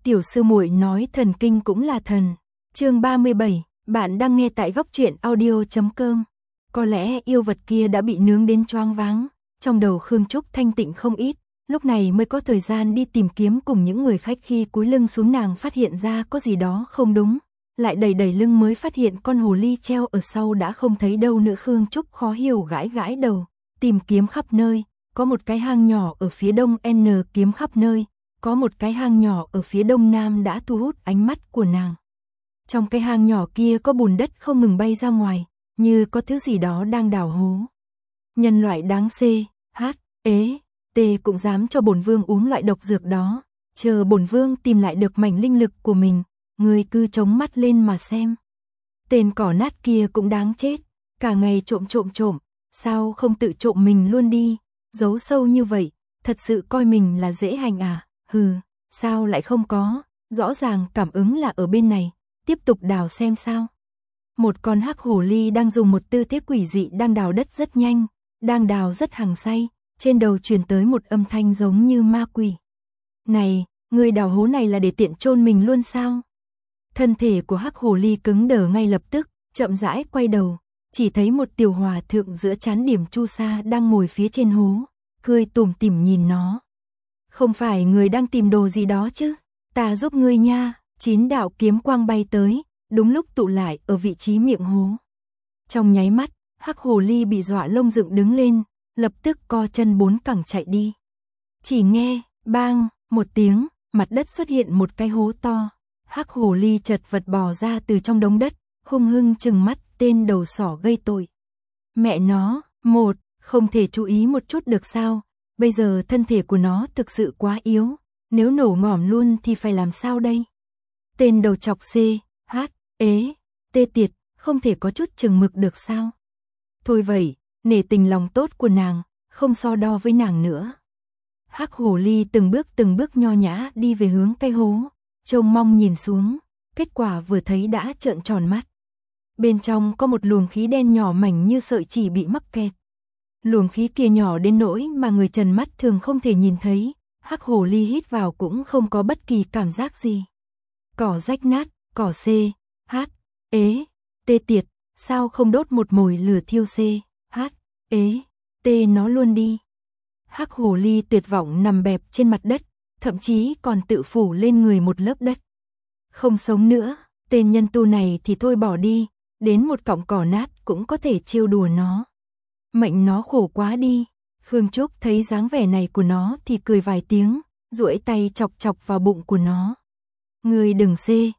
Tiểu sư muội nói thần kinh cũng là thần. Chương 37, bạn đang nghe tại góc truyện audio.com. Có lẽ yêu vật kia đã bị nướng đến choáng váng, trong đầu Khương Trúc thanh tịnh không ít, lúc này mới có thời gian đi tìm kiếm cùng những người khách. Khi cúi lưng xuống nàng phát hiện ra có gì đó không đúng, lại đẩy đẩy lưng mới phát hiện con hồ ly treo ở sau đã không thấy đâu nữa. Khương Trúc khó hiểu gãi gãi đầu, tìm kiếm khắp nơi, có một cái hang nhỏ ở phía đông kiếm khắp nơi, có một cái hang nhỏ ở phía đông nam đã thu hút ánh mắt của nàng. Trong cái hang nhỏ kia có bùn đất không ngừng bay ra ngoài, như có thứ gì đó đang đào hố. Nhân loại đáng cũng dám cho bổn vương uống loại độc dược đó, chờ bổn vương tìm lại được mảnh linh lực của mình, người cứ chống mắt lên mà xem. Tên cỏ nát kia cũng đáng chết, cả ngày trộm, sao không tự trộm mình luôn đi, giấu sâu như vậy, thật sự coi mình là dễ hành à? Hừ, sao lại không có, rõ ràng cảm ứng là ở bên này, tiếp tục đào xem sao. Một con hắc hồ ly đang dùng một tư thế quỷ dị đang đào đất rất nhanh, đang đào rất hăng say, trên đầu truyền tới một âm thanh giống như ma quỷ. Này, người đào hố này là để tiện chôn mình luôn sao? Thân thể của hắc hồ ly cứng đờ ngay lập tức, chậm rãi quay đầu, chỉ thấy một tiểu hòa thượng giữa chán điểm chu sa đang ngồi phía trên hố, cười tủm tỉm nhìn nó. Không phải người đang tìm đồ gì đó chứ? Ta giúp ngươi nha. 9 đạo kiếm quang bay tới, đúng lúc tụ lại ở vị trí miệng hố. Trong nháy mắt, hắc hồ ly bị dọa lông dựng đứng lên, lập tức co chân 4 cẳng chạy đi. Chỉ nghe, bang, một tiếng, mặt đất xuất hiện một cái hố to. Hắc hồ ly chật vật bò ra từ trong đống đất, hung hăng trừng mắt tên đầu sỏ gây tội. Mẹ nó, không thể chú ý một chút được sao? Bây giờ thân thể của nó thực sự quá yếu, nếu nổ ngỏm luôn thì phải làm sao đây? Tên đầu chọc tê tiệt, không thể có chút chừng mực được sao? Thôi vậy, nể tình lòng tốt của nàng, không so đo với nàng nữa. Hắc hồ ly từng bước nho nhã đi về hướng cái hố, trông mong nhìn xuống, kết quả vừa thấy đã trợn tròn mắt. Bên trong có một luồng khí đen nhỏ mảnh như sợi chỉ bị mắc kẹt. Luồng khí kia nhỏ đến nỗi mà người trần mắt thường không thể nhìn thấy, hắc hồ ly hít vào cũng không có bất kỳ cảm giác gì. Cỏ rách nát, cỏ tê tiệt, sao không đốt một mồi lửa thiêu tê nó luôn đi. Hắc hồ ly tuyệt vọng nằm bẹp trên mặt đất, thậm chí còn tự phủ lên người một lớp đất. Không sống nữa, tên nhân tu này thì thôi bỏ đi, đến một cọng cỏ nát cũng có thể trêu đùa nó. Mệnh nó khổ quá đi. Khương Trúc thấy dáng vẻ này của nó thì cười vài tiếng, duỗi tay chọc vào bụng của nó. Ngươi đừng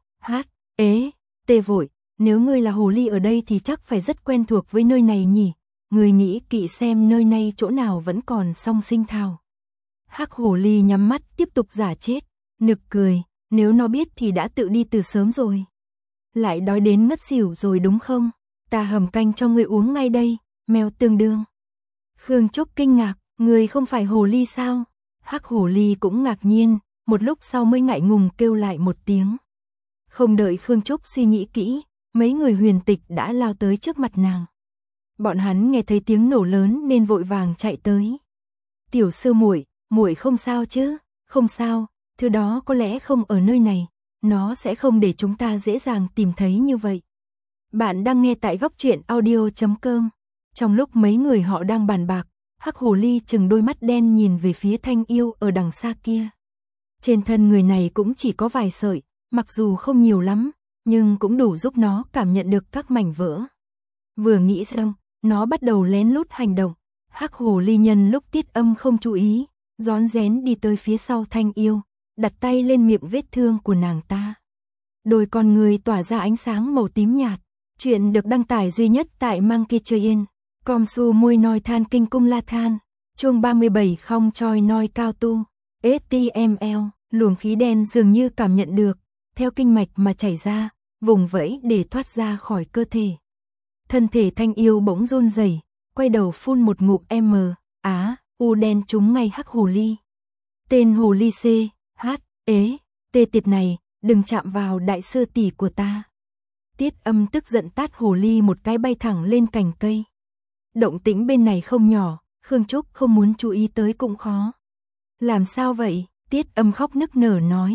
tê vội, nếu ngươi là hồ ly ở đây thì chắc phải rất quen thuộc với nơi này nhỉ. Ngươi nghĩ kỹ xem nơi này chỗ nào vẫn còn song sinh thảo. Hắc hồ ly nhắm mắt tiếp tục giả chết, nực cười, nếu nó biết thì đã tự đi từ sớm rồi. Lại đói đến ngất xỉu rồi đúng không? Ta hầm canh cho ngươi uống ngay đây, mèo tương đương. Khương Trúc kinh ngạc, ngươi không phải hồ ly sao? Hắc hồ ly cũng ngạc nhiên, một lúc sau mới ngại ngùng kêu lại một tiếng. Không đợi Khương Trúc suy nghĩ kỹ, mấy người huyền tịch đã lao tới trước mặt nàng. Bọn hắn nghe thấy tiếng nổ lớn nên vội vàng chạy tới. Tiểu sư muội không sao chứ? Không sao, thứ đó có lẽ không ở nơi này, nó sẽ không để chúng ta dễ dàng tìm thấy như vậy. Bạn đang nghe tại góc truyện audio.com. Trong lúc mấy người họ đang bàn bạc, hắc hồ ly chừng đôi mắt đen nhìn về phía Thanh Yêu ở đằng xa kia. Trên thân người này cũng chỉ có vài sợi, mặc dù không nhiều lắm, nhưng cũng đủ giúp nó cảm nhận được các mảnh vỡ. Vừa nghĩ xong, nó bắt đầu lén lút hành động. Hắc hồ ly nhân lúc Tiết Âm không chú ý, rón rén đi tới phía sau Thanh Yêu, đặt tay lên miệng vết thương của nàng ta. Đôi con người tỏa ra ánh sáng màu tím nhạt. Chuyện được đăng tải duy nhất tại Monkey Train. Com su mui noi than kinh cung la than. Chuông 37 không choi noi cao tu. HTML, luồng khí đen dường như cảm nhận được, theo kinh mạch mà chảy ra, vùng vẫy để thoát ra khỏi cơ thể. Thân thể Thanh Yêu bỗng run rẩy, quay đầu phun một ngụm u đen trúng ngay hắc hồ ly. Tên hồ ly tê tiệt này, đừng chạm vào đại sư tỷ của ta. Tiết Âm tức giận tát hồ ly một cái bay thẳng lên cành cây. Động tĩnh bên này không nhỏ, Khương Trúc không muốn chú ý tới cũng khó. Làm sao vậy? Tiết Âm khóc nức nở nói.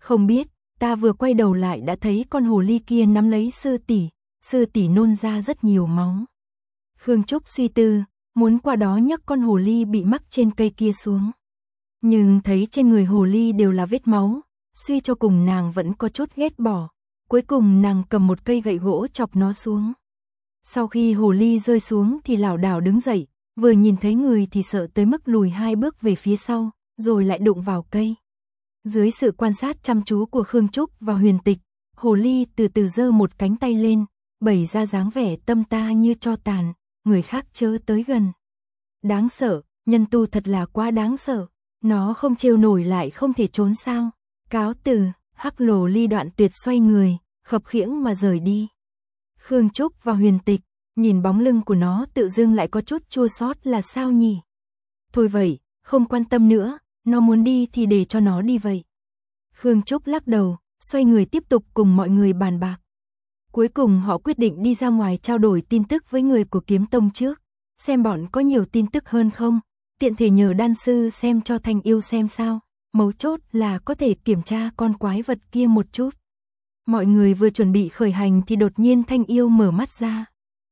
Không biết, ta vừa quay đầu lại đã thấy con hồ ly kia nắm lấy sư tỷ nôn ra rất nhiều máu. Khương Trúc suy tư, muốn qua đó nhấc con hồ ly bị mắc trên cây kia xuống. Nhưng thấy trên người hồ ly đều là vết máu, suy cho cùng nàng vẫn có chút ghét bỏ. Cuối cùng nàng cầm một cây gậy gỗ chọc nó xuống. Sau khi hồ ly rơi xuống thì lảo đảo đứng dậy, vừa nhìn thấy người thì sợ tới mức lùi 2 bước về phía sau, rồi lại đụng vào cây. Dưới sự quan sát chăm chú của Khương Trúc và Huyền Tịch, hồ ly từ từ giơ một cánh tay lên, bày ra dáng vẻ tâm ta như tro tàn, người khác chớ tới gần. Đáng sợ, nhân tu thật là quá đáng sợ, nó không trêu nổi lại không thể trốn sao. Cáo từ, hắc lồ ly đoạn tuyệt xoay người, khập khiễng mà rời đi. Khương Trúc và Huyền Tịch, nhìn bóng lưng của nó tự dưng lại có chút chua xót là sao nhỉ? Thôi vậy, không quan tâm nữa, nó muốn đi thì để cho nó đi vậy. Khương Trúc lắc đầu, xoay người tiếp tục cùng mọi người bàn bạc. Cuối cùng họ quyết định đi ra ngoài trao đổi tin tức với người của Kiếm Tông trước, xem bọn có nhiều tin tức hơn không, tiện thể nhờ đan sư xem cho Thanh Yêu xem sao, mấu chốt là có thể kiểm tra con quái vật kia một chút. Mọi người vừa chuẩn bị khởi hành thì đột nhiên Thanh Yêu mở mắt ra.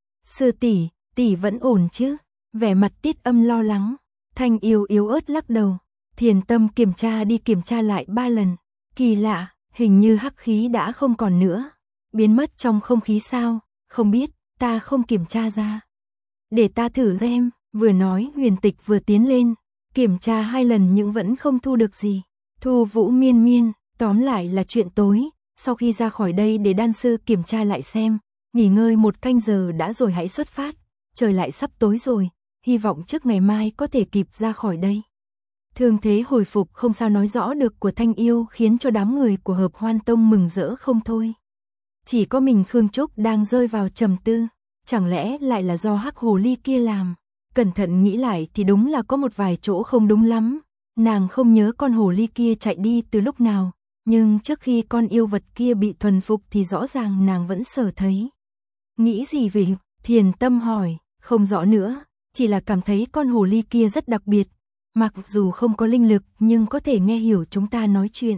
Sư tỷ, tỷ vẫn ổn chứ? Vẻ mặt Tiết Âm lo lắng. Thanh Yêu yếu ớt lắc đầu. Thiền Tâm kiểm tra đi kiểm tra lại 3 lần. Kỳ lạ, hình như hắc khí đã không còn nữa. Biến mất trong không khí sao? Không biết, ta không kiểm tra ra. Để ta thử xem. Vừa nói Huyền Tịch vừa tiến lên. Kiểm tra 2 lần nhưng vẫn không thu được gì. Thu Vũ miên miên, tóm lại là chuyện tối. Sau khi ra khỏi đây để đan sư kiểm tra lại xem, nghỉ ngơi 1 canh giờ đã rồi hãy xuất phát, trời lại sắp tối rồi, hy vọng trước ngày mai có thể kịp ra khỏi đây. Thương thế hồi phục không sao nói rõ được của Thanh Yêu khiến cho đám người của Hợp Hoan Tông mừng rỡ không thôi. Chỉ có mình Khương Trúc đang rơi vào trầm tư, chẳng lẽ lại là do hắc hồ ly kia làm? Cẩn thận nghĩ lại thì đúng là có một vài chỗ không đúng lắm, nàng không nhớ con hồ ly kia chạy đi từ lúc nào. Nhưng trước khi con yêu vật kia bị thuần phục thì rõ ràng nàng vẫn sở thấy. Nghĩ gì vậy? Thiền Tâm hỏi, không rõ nữa, chỉ là cảm thấy con hồ ly kia rất đặc biệt. Mặc dù không có linh lực nhưng có thể nghe hiểu chúng ta nói chuyện.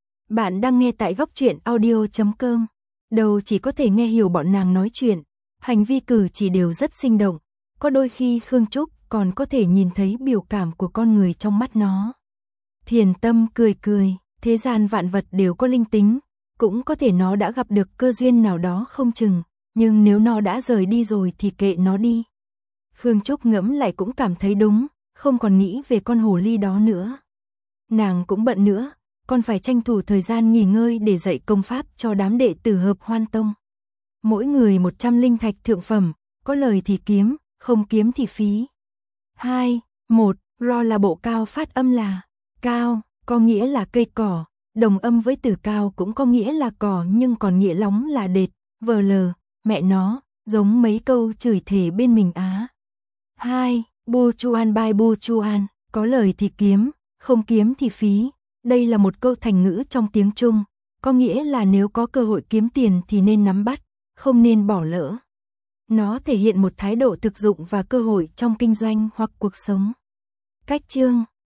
Bạn đang nghe tại Góc Truyện Audio.com. Đầu chỉ có thể nghe hiểu bọn nàng nói chuyện, hành vi cử chỉ đều rất sinh động. Có đôi khi Khương Trúc còn có thể nhìn thấy biểu cảm của con người trong mắt nó. Thiền Tâm cười cười. Thế gian vạn vật đều có linh tính, cũng có thể nó đã gặp được cơ duyên nào đó không chừng, nhưng nếu nó đã rời đi rồi thì kệ nó đi. Khương Trúc ngẫm lại cũng cảm thấy đúng, không còn nghĩ về con hồ ly đó nữa. Nàng cũng bận nữa, còn phải tranh thủ thời gian nghỉ ngơi để dạy công pháp cho đám đệ tử Hợp Hoan Tông. Mỗi người 100 linh thạch thượng phẩm, có lời thì kiếm, không kiếm thì phí. 2, 1, ro là bộ cao phát âm là cao. Có nghĩa là cây cỏ, đồng âm với từ cao cũng có nghĩa là cỏ nhưng còn nghĩa lóng là đệt, vờ lờ, mẹ nó, giống mấy câu chửi thề bên mình á. 2. Bu chuan bai bu chuan, có lời thì kiếm, không kiếm thì phí. Đây là một câu thành ngữ trong tiếng Trung, có nghĩa là nếu có cơ hội kiếm tiền thì nên nắm bắt, không nên bỏ lỡ. Nó thể hiện một thái độ thực dụng và cơ hội trong kinh doanh hoặc cuộc sống. Cách chương